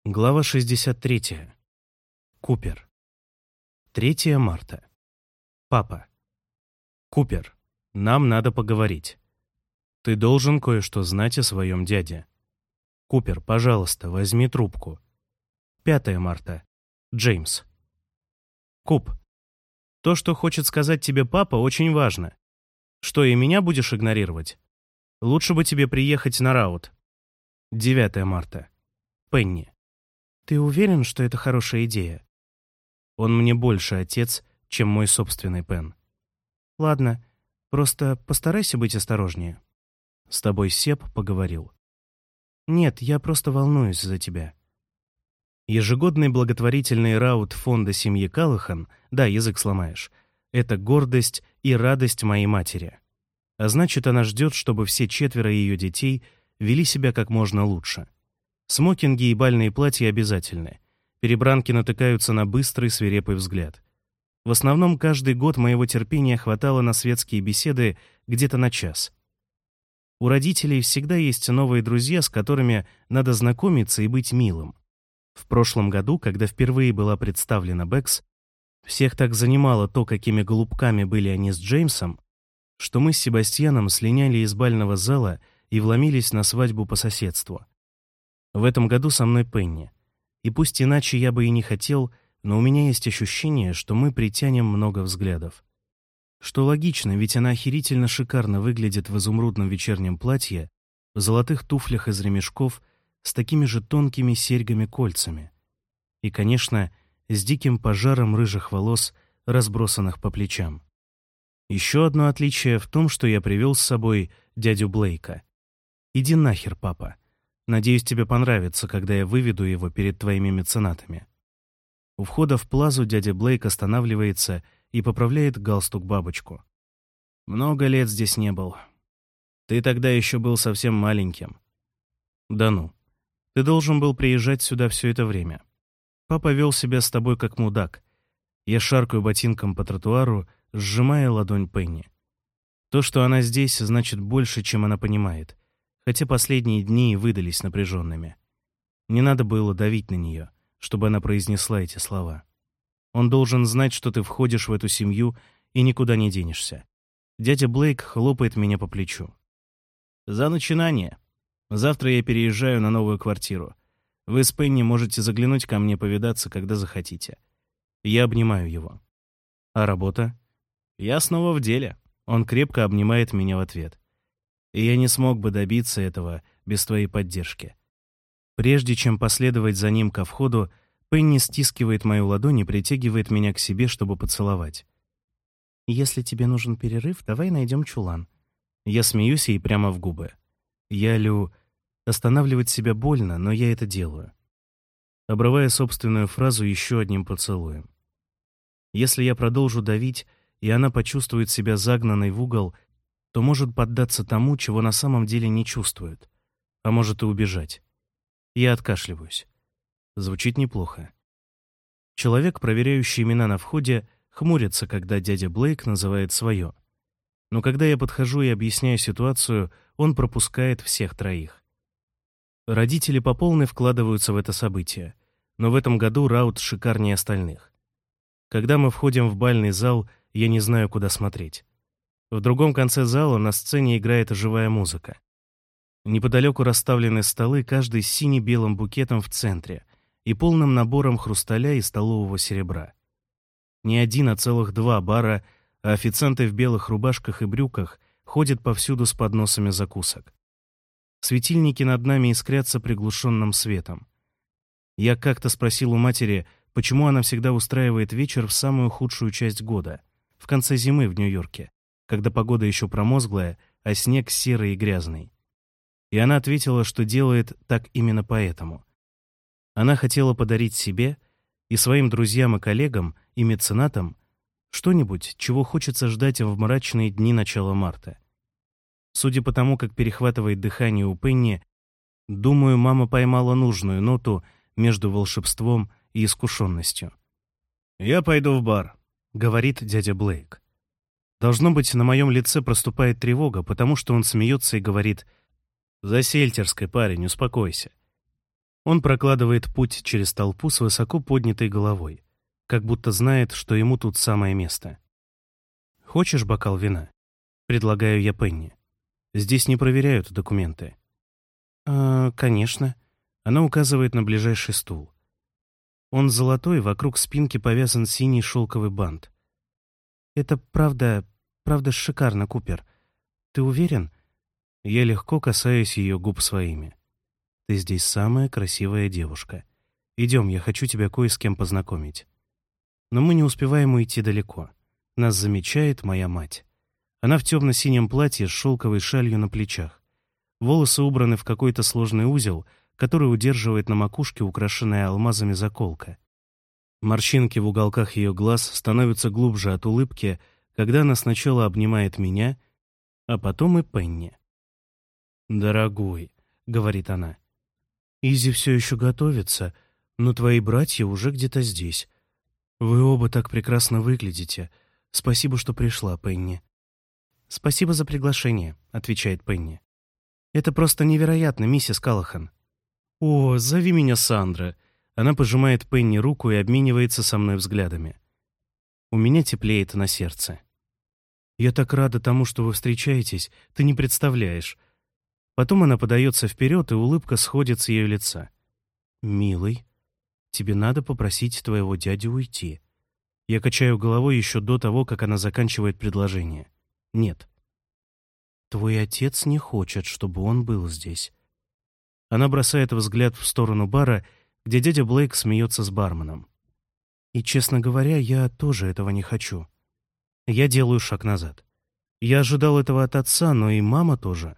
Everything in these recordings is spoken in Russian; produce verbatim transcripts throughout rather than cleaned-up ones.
Глава шестьдесят три. Купер. третьего марта. Папа. Купер, нам надо поговорить. Ты должен кое-что знать о своем дяде. Купер, пожалуйста, возьми трубку. пятого марта. Джеймс. Куп, то, что хочет сказать тебе папа, очень важно. Что, и меня будешь игнорировать? Лучше бы тебе приехать на раут. девятого марта. Пенни. Ты уверен, что это хорошая идея? Он мне больше отец, чем мой собственный Пен. Ладно, просто постарайся быть осторожнее. С тобой Себ поговорил. Нет, я просто волнуюсь за тебя. Ежегодный благотворительный раут фонда семьи Каллахан, да, язык сломаешь, это гордость и радость моей матери. А значит, она ждет, чтобы все четверо ее детей вели себя как можно лучше. Смокинги и бальные платья обязательны. Перебранки натыкаются на быстрый свирепый взгляд. В основном каждый год моего терпения хватало на светские беседы где-то на час. У родителей всегда есть новые друзья, с которыми надо знакомиться и быть милым. В прошлом году, когда впервые была представлена Бэкс, всех так занимало то, какими голубками были они с Джеймсом, что мы с Себастьяном слиняли из бального зала и вломились на свадьбу по соседству. В этом году со мной Пенни. И пусть иначе я бы и не хотел, но у меня есть ощущение, что мы притянем много взглядов. Что логично, ведь она охерительно шикарно выглядит в изумрудном вечернем платье, в золотых туфлях из ремешков, с такими же тонкими серьгами-кольцами. И, конечно, с диким пожаром рыжих волос, разбросанных по плечам. Еще одно отличие в том, что я привел с собой дядю Блейка. Иди нахер, папа. Надеюсь, тебе понравится, когда я выведу его перед твоими меценатами. У входа в плазу дядя Блейк останавливается и поправляет галстук-бабочку. Много лет здесь не был. Ты тогда еще был совсем маленьким. Да ну. Ты должен был приезжать сюда все это время. Папа вел себя с тобой как мудак. Я шаркаю ботинком по тротуару, сжимая ладонь Пенни. То, что она здесь, значит больше, чем она понимает. Хотя последние дни и выдались напряженными. Не надо было давить на нее, чтобы она произнесла эти слова. Он должен знать, что ты входишь в эту семью и никуда не денешься. Дядя Блейк хлопает меня по плечу. За начинание. Завтра я переезжаю на новую квартиру. Вы с Пенни можете заглянуть ко мне повидаться, когда захотите. Я обнимаю его. А работа? Я снова в деле. Он крепко обнимает меня в ответ. И я не смог бы добиться этого без твоей поддержки. Прежде чем последовать за ним ко входу, Пенни стискивает мою ладонь и притягивает меня к себе, чтобы поцеловать. «Если тебе нужен перерыв, давай найдем чулан». Я смеюсь ей прямо в губы. Я лю... Останавливать себя больно, но я это делаю. Обрывая собственную фразу еще одним поцелуем. Если я продолжу давить, и она почувствует себя загнанной в угол, то может поддаться тому, чего на самом деле не чувствует, а может и убежать. Я откашливаюсь. Звучит неплохо. Человек, проверяющий имена на входе, хмурится, когда дядя Блейк называет свое. Но когда я подхожу и объясняю ситуацию, он пропускает всех троих. Родители по полной вкладываются в это событие, но в этом году раут шикарнее остальных. Когда мы входим в бальный зал, я не знаю, куда смотреть. В другом конце зала на сцене играет живая музыка. Неподалеку расставлены столы, каждый с сине-белым букетом в центре и полным набором хрусталя и столового серебра. Не один, а целых два бара, а официанты в белых рубашках и брюках ходят повсюду с подносами закусок. Светильники над нами искрятся приглушенным светом. Я как-то спросил у матери, почему она всегда устраивает вечер в самую худшую часть года, в конце зимы в Нью-Йорке, когда погода еще промозглая, а снег серый и грязный. И она ответила, что делает так именно поэтому. Она хотела подарить себе и своим друзьям и коллегам, и меценатам что-нибудь, чего хочется ждать в мрачные дни начала марта. Судя по тому, как перехватывает дыхание у Пенни, думаю, мама поймала нужную ноту между волшебством и искушенностью. «Я пойду в бар», — говорит дядя Блейк. Должно быть, на моем лице проступает тревога, потому что он смеется и говорит: «За сельтерской, парень, успокойся». Он прокладывает путь через толпу с высоко поднятой головой, как будто знает, что ему тут самое место. «Хочешь бокал вина?» — предлагаю я Пенни. «Здесь не проверяют документы». «А, конечно». Она указывает на ближайший стул. Он золотой, вокруг спинки повязан синий шелковый бант. «Это правда, правда шикарно, Купер. Ты уверен?» Я легко касаюсь ее губ своими. «Ты здесь самая красивая девушка. Идем, я хочу тебя кое с кем познакомить». Но мы не успеваем уйти далеко. Нас замечает моя мать. Она в темно-синем платье с шелковой шалью на плечах. Волосы убраны в какой-то сложный узел, который удерживает на макушке украшенная алмазами заколка. Морщинки в уголках ее глаз становятся глубже от улыбки, когда она сначала обнимает меня, а потом и Пенни. «Дорогой», — говорит она, — «Изи все еще готовится, но твои братья уже где-то здесь. Вы оба так прекрасно выглядите. Спасибо, что пришла, Пенни». «Спасибо за приглашение», — отвечает Пенни. «Это просто невероятно, миссис Каллахан». «О, зови меня Сандра». Она пожимает Пенни руку и обменивается со мной взглядами. У меня теплеет на сердце. «Я так рада тому, что вы встречаетесь, ты не представляешь». Потом она подается вперед, и улыбка сходит с ее лица. «Милый, тебе надо попросить твоего дядю уйти». Я качаю головой еще до того, как она заканчивает предложение. «Нет». «Твой отец не хочет, чтобы он был здесь». Она бросает взгляд в сторону бара, где дядя Блейк смеется с барменом. «И, честно говоря, я тоже этого не хочу». Я делаю шаг назад. Я ожидал этого от отца, но и мама тоже.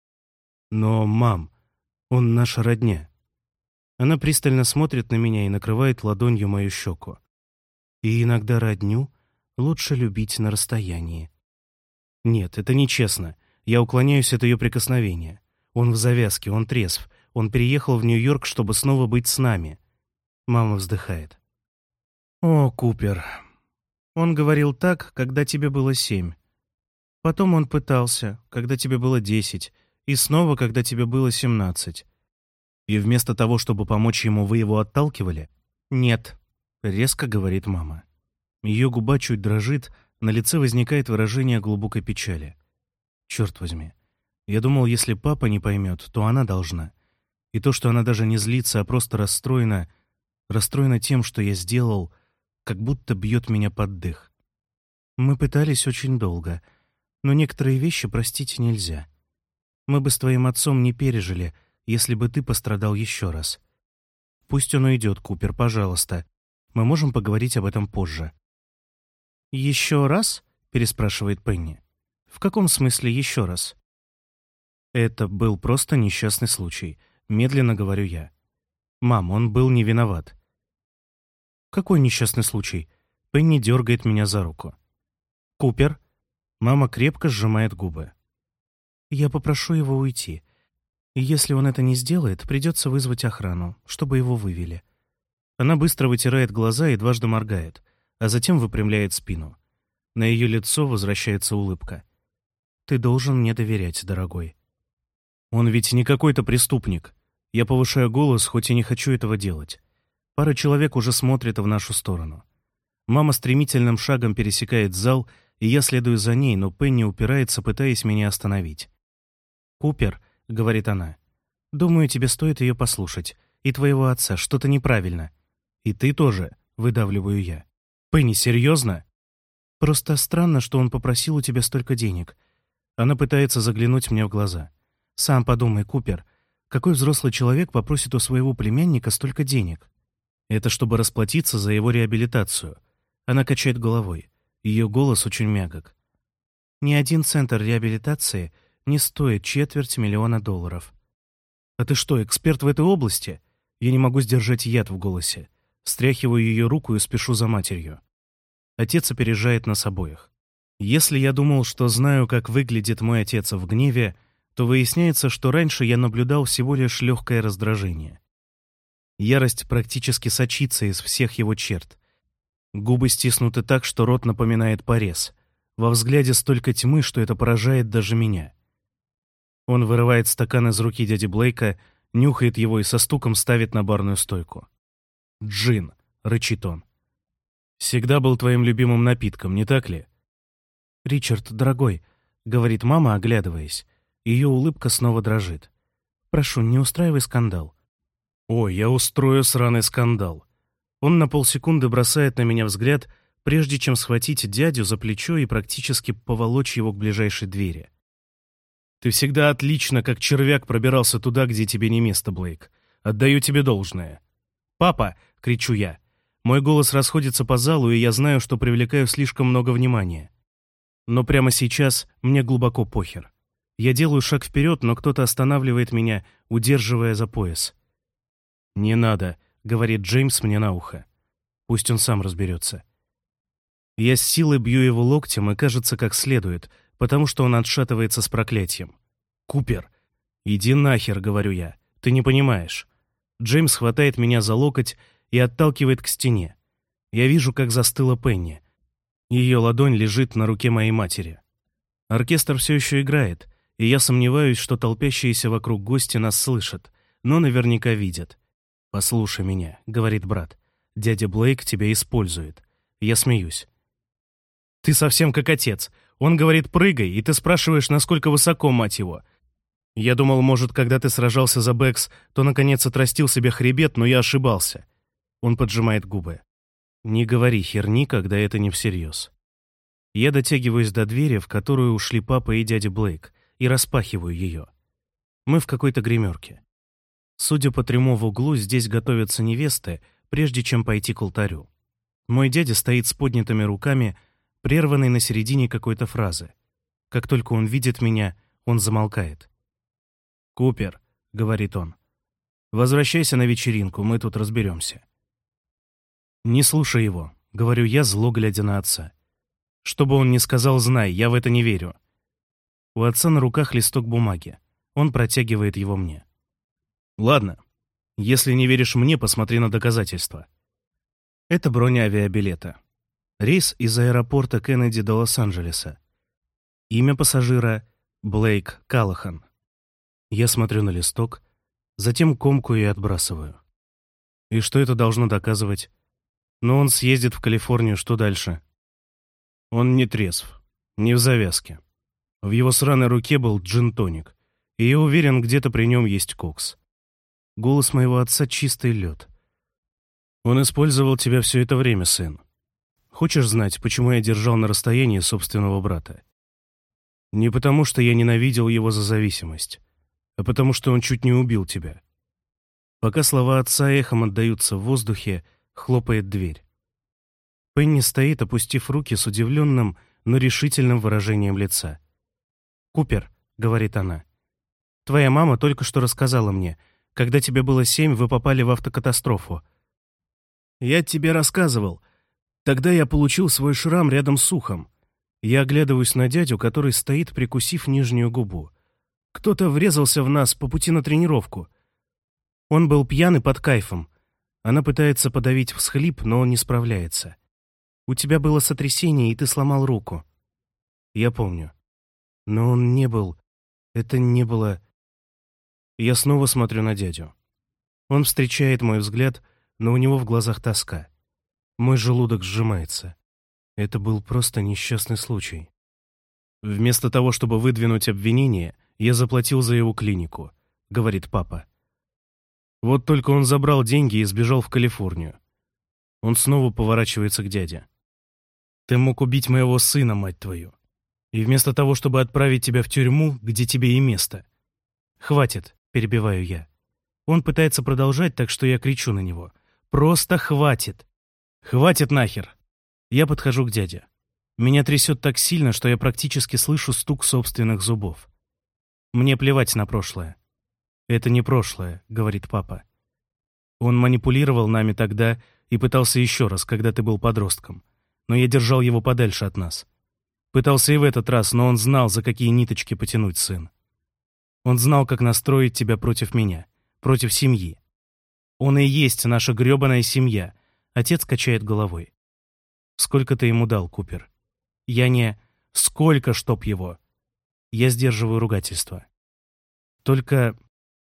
«Но, мам, он наша родня». Она пристально смотрит на меня и накрывает ладонью мою щеку. «И иногда родню лучше любить на расстоянии». Нет, это нечестно. Я уклоняюсь от ее прикосновения. Он в завязке, он трезв. Он переехал в Нью-Йорк, чтобы снова быть с нами. Мама вздыхает. «О, Купер, он говорил так, когда тебе было семь. Потом он пытался, когда тебе было десять. И снова, когда тебе было семнадцать. И вместо того, чтобы помочь ему, вы его отталкивали?» «Нет», — резко говорит мама. Ее губа чуть дрожит, на лице возникает выражение глубокой печали. Черт возьми. Я думал, если папа не поймет, то она должна. И то, что она даже не злится, а просто расстроена, расстроена тем, что я сделал, как будто бьет меня под дых. Мы пытались очень долго, но некоторые вещи простить нельзя. Мы бы с твоим отцом не пережили, если бы ты пострадал еще раз. Пусть он уйдет, Купер, пожалуйста. Мы можем поговорить об этом позже». «Еще раз?» — переспрашивает Пенни. «В каком смысле еще раз?» «Это был просто несчастный случай», — медленно говорю я. «Мам, он был не виноват». «Какой несчастный случай?» Пенни дергает меня за руку. «Купер?» Мама крепко сжимает губы. «Я попрошу его уйти. И если он это не сделает, придется вызвать охрану, чтобы его вывели». Она быстро вытирает глаза и дважды моргает, а затем выпрямляет спину. На ее лицо возвращается улыбка. «Ты должен мне доверять, дорогой». «Он ведь не какой-то преступник». Я повышаю голос, хоть и не хочу этого делать. Пара человек уже смотрит в нашу сторону. Мама стремительным шагом пересекает зал, и я следую за ней, но Пенни упирается, пытаясь меня остановить. «Купер», — говорит она, — «думаю, тебе стоит ее послушать. И твоего отца, что-то неправильно». «И ты тоже», — выдавливаю я. «Пенни, серьезно?» «Просто странно, что он попросил у тебя столько денег». Она пытается заглянуть мне в глаза. «Сам подумай, Купер, какой взрослый человек попросит у своего племянника столько денег?» «Это чтобы расплатиться за его реабилитацию». Она качает головой. Ее голос очень мягок. «Ни один центр реабилитации не стоит четверть миллиона долларов». «А ты что, эксперт в этой области?» Я не могу сдержать яд в голосе. Стряхиваю ее руку и спешу за матерью. Отец опережает нас обоих. Если я думал, что знаю, как выглядит мой отец в гневе, то выясняется, что раньше я наблюдал всего лишь легкое раздражение. Ярость практически сочится из всех его черт. Губы стиснуты так, что рот напоминает порез. Во взгляде столько тьмы, что это поражает даже меня. Он вырывает стакан из руки дяди Блейка нюхает его и со стуком ставит на барную стойку. «Джин», — рычит он. «Всегда был твоим любимым напитком, не так ли?» «Ричард, дорогой», — говорит мама, оглядываясь. Ее улыбка снова дрожит. «Прошу, не устраивай скандал». «Ой, я устрою сраный скандал». Он на полсекунды бросает на меня взгляд, прежде чем схватить дядю за плечо и практически поволочь его к ближайшей двери. «Ты всегда отлично, как червяк, пробирался туда, где тебе не место, Блейк. Отдаю тебе должное». «Папа!» — кричу я. Мой голос расходится по залу, и я знаю, что привлекаю слишком много внимания. Но прямо сейчас мне глубоко похер. Я делаю шаг вперед, но кто-то останавливает меня, удерживая за пояс. «Не надо», — говорит Джеймс мне на ухо. Пусть он сам разберется. Я с силой бью его локтем, и кажется, как следует, потому что он отшатывается с проклятием. «Купер!» «Иди нахер», — говорю я. «Ты не понимаешь». Джеймс хватает меня за локоть и отталкивает к стене. Я вижу, как застыла Пенни. Ее ладонь лежит на руке моей матери. Оркестр все еще играет, и я сомневаюсь, что толпящиеся вокруг гости нас слышат, но наверняка видят. «Послушай меня», — говорит брат. «Дядя Блейк тебя использует». Я смеюсь. «Ты совсем как отец. Он говорит «прыгай», и ты спрашиваешь, насколько высоко, мать его. Я думал, может, когда ты сражался за Бэкс, то наконец отрастил себе хребет, но я ошибался». Он поджимает губы. «Не говори херни, когда это не всерьез». Я дотягиваюсь до двери, в которую ушли папа и дядя Блейк, и распахиваю ее. Мы в какой-то гримерке. Судя по трюму в углу, здесь готовятся невесты, прежде чем пойти к алтарю. Мой дядя стоит с поднятыми руками, прерванный на середине какой-то фразы. Как только он видит меня, он замолкает. «Купер», — говорит он, — «возвращайся на вечеринку, мы тут разберемся». «Не слушай его», — говорю я, зло глядя на отца. «Что бы он ни сказал, знай, я в это не верю». У отца на руках листок бумаги. Он протягивает его мне. «Ладно, если не веришь мне, посмотри на доказательства». Это броня авиабилета. Рейс из аэропорта Кеннеди до Лос-Анджелеса. Имя пассажира — Блейк Каллахан. Я смотрю на листок, затем комкую и отбрасываю. И что это должно доказывать? Но он съездит в Калифорнию, что дальше? Он не трезв, не в завязке. В его сраной руке был джин-тоник, и я уверен, где-то при нем есть кокс. Голос моего отца — чистый лед. Он использовал тебя все это время, сын. Хочешь знать, почему я держал на расстоянии собственного брата? Не потому, что я ненавидел его за зависимость, а потому, что он чуть не убил тебя. Пока слова отца эхом отдаются в воздухе, хлопает дверь. Пенни стоит, опустив руки с удивленным, но решительным выражением лица. «Купер», — говорит она, — «твоя мама только что рассказала мне, когда тебе было семь, вы попали в автокатастрофу». «Я тебе рассказывал. Тогда я получил свой шрам рядом с ухом. Я оглядываюсь на дядю, который стоит, прикусив нижнюю губу. Кто-то врезался в нас по пути на тренировку. Он был пьян и под кайфом. Она пытается подавить всхлип, но он не справляется. У тебя было сотрясение, и ты сломал руку». Я помню. Но он не был... Это не было... Я снова смотрю на дядю. Он встречает мой взгляд, но у него в глазах тоска. Мой желудок сжимается. Это был просто несчастный случай. «Вместо того, чтобы выдвинуть обвинение, я заплатил за его клинику», — говорит папа. Вот только он забрал деньги и сбежал в Калифорнию. Он снова поворачивается к дяде. «Ты мог убить моего сына, мать твою. И вместо того, чтобы отправить тебя в тюрьму, где тебе и место». «Хватит», — перебиваю я. Он пытается продолжать, так что я кричу на него. «Просто хватит! Хватит нахер!» Я подхожу к дяде. Меня трясет так сильно, что я практически слышу стук собственных зубов. Мне плевать на прошлое. «Это не прошлое», — говорит папа. Он манипулировал нами тогда и пытался еще раз, когда ты был подростком. Но я держал его подальше от нас. Пытался и в этот раз, но он знал, за какие ниточки потянуть, сын. Он знал, как настроить тебя против меня, против семьи. Он и есть наша грёбаная семья. Отец качает головой. Сколько ты ему дал, Купер? Я не... Сколько, чтоб его? Я сдерживаю ругательство. Только...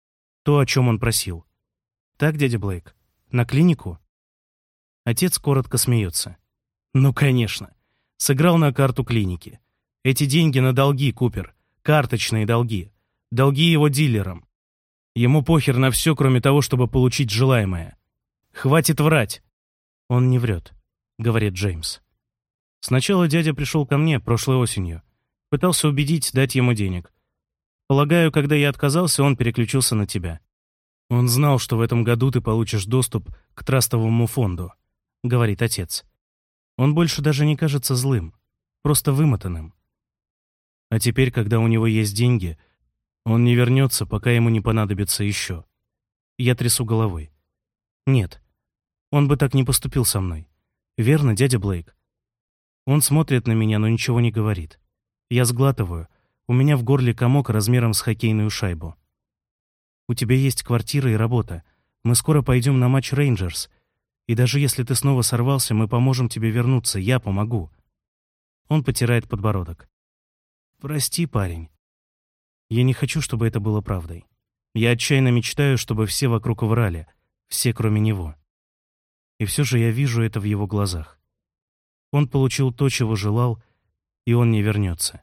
То, о чем он просил. Так, дядя Блейк? На клинику? Отец коротко смеется. Ну, конечно. Сыграл на карту клиники. Эти деньги на долги, Купер. Карточные долги. Долги его дилерам. Ему похер на все, кроме того, чтобы получить желаемое. Хватит врать. Он не врет, говорит Джеймс. Сначала дядя пришел ко мне прошлой осенью. Пытался убедить дать ему денег. Полагаю, когда я отказался, он переключился на тебя. Он знал, что в этом году ты получишь доступ к трастовому фонду, говорит отец. Он больше даже не кажется злым, просто вымотанным. А теперь, когда у него есть деньги, он не вернется, пока ему не понадобится еще. Я трясу головой. Нет, он бы так не поступил со мной. Верно, дядя Блейк? Он смотрит на меня, но ничего не говорит. Я сглатываю. У меня в горле комок размером с хоккейную шайбу. У тебя есть квартира и работа. Мы скоро пойдем на матч Рейнджерс. И даже если ты снова сорвался, мы поможем тебе вернуться. Я помогу. Он потирает подбородок. Прости, парень. Я не хочу, чтобы это было правдой. Я отчаянно мечтаю, чтобы все вокруг врали. Все, кроме него. И все же я вижу это в его глазах. Он получил то, чего желал, и он не вернется.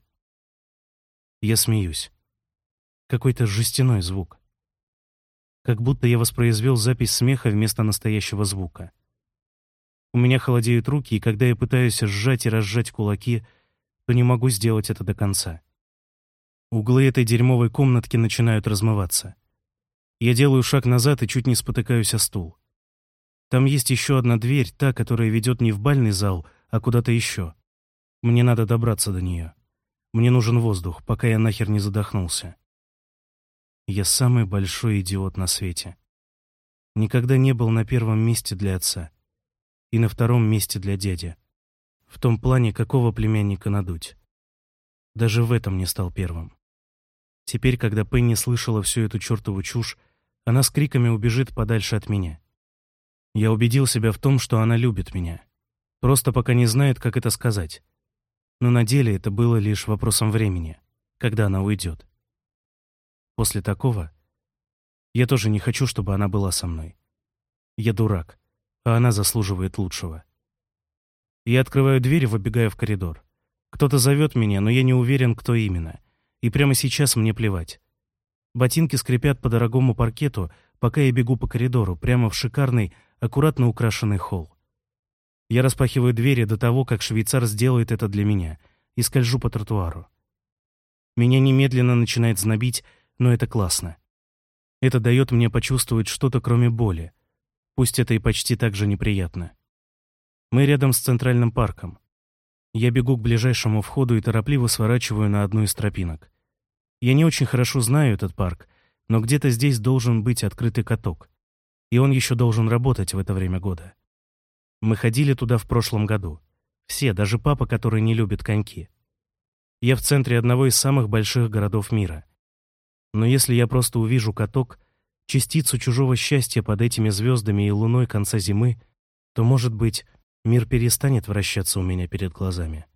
Я смеюсь. Какой-то жестяной звук. Как будто я воспроизвел запись смеха вместо настоящего звука. У меня холодеют руки, и когда я пытаюсь сжать и разжать кулаки, то не могу сделать это до конца. Углы этой дерьмовой комнатки начинают размываться. Я делаю шаг назад и чуть не спотыкаюсь о стул. Там есть еще одна дверь, та, которая ведет не в бальный зал, а куда-то еще. Мне надо добраться до нее. Мне нужен воздух, пока я нахер не задохнулся. Я самый большой идиот на свете. Никогда не был на первом месте для отца. И на втором месте для дяди. В том плане, какого племянника надуть. Даже в этом не стал первым. Теперь, когда Пенни слышала всю эту чертову чушь, она с криками убежит подальше от меня. Я убедил себя в том, что она любит меня. Просто пока не знает, как это сказать. Но на деле это было лишь вопросом времени, когда она уйдет. После такого я тоже не хочу, чтобы она была со мной. Я дурак, а она заслуживает лучшего. Я открываю дверь и выбегаю в коридор. Кто-то зовет меня, но я не уверен, кто именно. И прямо сейчас мне плевать. Ботинки скрипят по дорогому паркету, пока я бегу по коридору, прямо в шикарный, аккуратно украшенный холл. Я распахиваю двери до того, как швейцар сделает это для меня, и скольжу по тротуару. Меня немедленно начинает знобить, но это классно. Это дает мне почувствовать что-то, кроме боли. Пусть это и почти так же неприятно. Мы рядом с Центральным парком. Я бегу к ближайшему входу и торопливо сворачиваю на одну из тропинок. Я не очень хорошо знаю этот парк, но где-то здесь должен быть открытый каток. И он еще должен работать в это время года. Мы ходили туда в прошлом году. Все, даже папа, который не любит коньки. Я в центре одного из самых больших городов мира. Но если я просто увижу каток, частицу чужого счастья под этими звездами и луной конца зимы, то, может быть, мир перестанет вращаться у меня перед глазами.